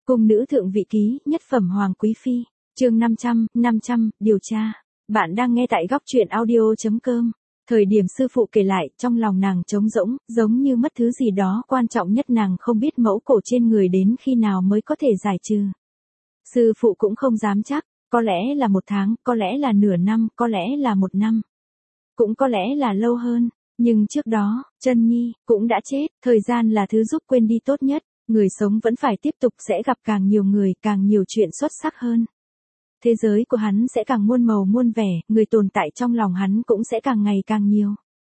Cung nữ thượng vị ký, nhất phẩm hoàng quý phi, chương 500, điều tra. Bạn đang nghe tại góc truyện audio.com. Thời điểm sư phụ kể lại, trong lòng nàng trống rỗng, giống như mất thứ gì đó quan trọng nhất, nàng không biết mẫu cổ trên người đến khi nào mới có thể giải trừ. Sư phụ cũng không dám chắc, có lẽ là 1 tháng, có lẽ là nửa năm, có lẽ là 1 năm. Cũng có lẽ là lâu hơn, nhưng trước đó, Chân Nhi cũng đã chết, thời gian là thứ giúp quên đi tốt nhất. Người sống vẫn phải tiếp tục, sẽ gặp càng nhiều người, càng nhiều chuyện xuất sắc hơn. Thế giới của hắn sẽ càng muôn màu muôn vẻ, người tồn tại trong lòng hắn cũng sẽ càng ngày càng nhiều.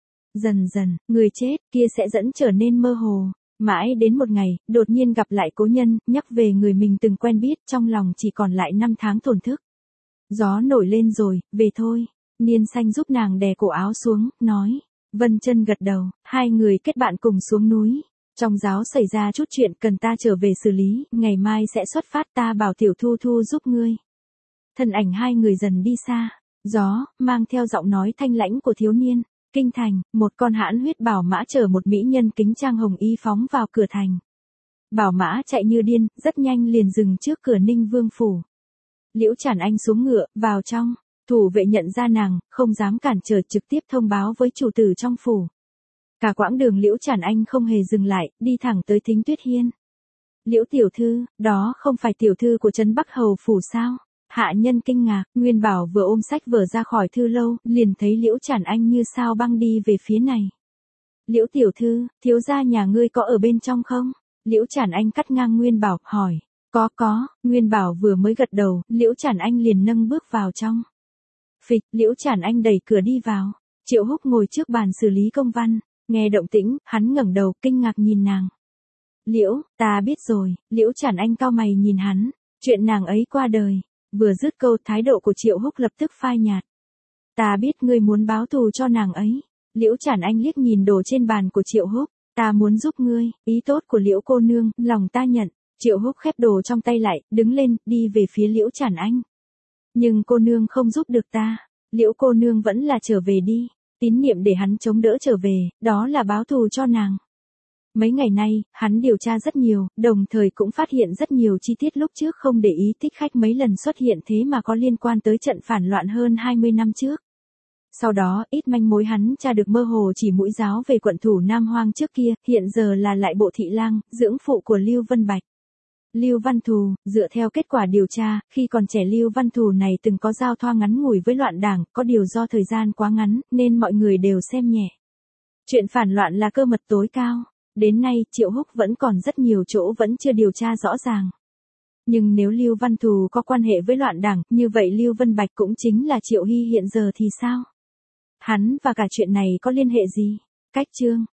Dần dần, người chết kia sẽ dẫn trở nên mơ hồ. Mãi đến một ngày, đột nhiên gặp lại cố nhân, nhắc về người mình từng quen biết, trong lòng chỉ còn lại 5 tháng thổn thức. Gió nổi lên rồi, về thôi. Niên Xanh giúp nàng đè cổ áo xuống, nói. Vân Chân gật đầu, hai người kết bạn cùng xuống núi. Trong giáo xảy ra chút chuyện cần ta trở về xử lý, ngày mai sẽ xuất phát, ta bảo Tiểu Thu Thu giúp ngươi. Thân ảnh hai người dần đi xa, gió, mang theo giọng nói thanh lãnh của thiếu niên. Kinh thành, một con hãn huyết bảo mã chở một mỹ nhân kính trang hồng y phóng vào cửa thành. Bảo mã chạy như điên, rất nhanh liền dừng trước cửa Ninh Vương phủ. Liễu Trản Anh xuống ngựa, vào trong, thủ vệ nhận ra nàng, không dám cản trở, trực tiếp thông báo với chủ tử trong phủ. Cả quãng đường Liễu Trản Anh không hề dừng lại, đi thẳng tới Thính Tuyết Hiên. Liễu tiểu thư, đó không phải tiểu thư của Trấn Bắc Hầu phủ sao? Hạ nhân kinh ngạc, Nguyên Bảo vừa ôm sách vở ra khỏi thư lâu, liền thấy Liễu Trản Anh như sao băng đi về phía này. Liễu tiểu thư, thiếu gia nhà ngươi có ở bên trong không? Liễu Trản Anh cắt ngang Nguyên Bảo, hỏi. Có, Nguyên Bảo vừa mới gật đầu, Liễu Trản Anh liền nâng bước vào trong. Phịch, Liễu Trản Anh đẩy cửa đi vào. Triệu Húc ngồi trước bàn xử lý công văn. Nghe động tĩnh, hắn ngẩng đầu, kinh ngạc nhìn nàng. Liễu, ta biết rồi. Liễu Trản Anh cau mày nhìn hắn. Chuyện nàng ấy qua đời. Vừa dứt câu, thái độ của Triệu Húc lập tức phai nhạt. Ta biết ngươi muốn báo thù cho nàng ấy. Liễu Trản Anh liếc nhìn đồ trên bàn của Triệu Húc. Ta muốn giúp ngươi, ý tốt của Liễu cô nương, lòng ta nhận. Triệu Húc khép đồ trong tay lại, đứng lên, đi về phía Liễu Trản Anh. Nhưng cô nương không giúp được ta. Liễu cô nương vẫn là trở về đi. Tín niệm để hắn chống đỡ trở về, đó là báo thù cho nàng. Mấy ngày nay, hắn điều tra rất nhiều, đồng thời cũng phát hiện rất nhiều chi tiết lúc trước không để ý, thích khách mấy lần xuất hiện thế mà có liên quan tới trận phản loạn hơn 20 năm trước. Sau đó, ít manh mối hắn tra được mơ hồ chỉ mũi giáo về quận thủ Nam Hoang trước kia, hiện giờ là lại bộ thị lang, dưỡng phụ của Lưu Vân Bạch. Lưu Văn Thù, dựa theo kết quả điều tra, khi còn trẻ Lưu Văn Thù này từng có giao thoa ngắn ngủi với loạn đảng, có điều do thời gian quá ngắn, nên mọi người đều xem nhẹ. Chuyện phản loạn là cơ mật tối cao. Đến nay, Triệu Húc vẫn còn rất nhiều chỗ vẫn chưa điều tra rõ ràng. Nhưng nếu Lưu Văn Thù có quan hệ với loạn đảng, như vậy Lưu Vân Bạch cũng chính là Triệu Hy hiện giờ thì sao? Hắn và cả chuyện này có liên hệ gì? Cách chương.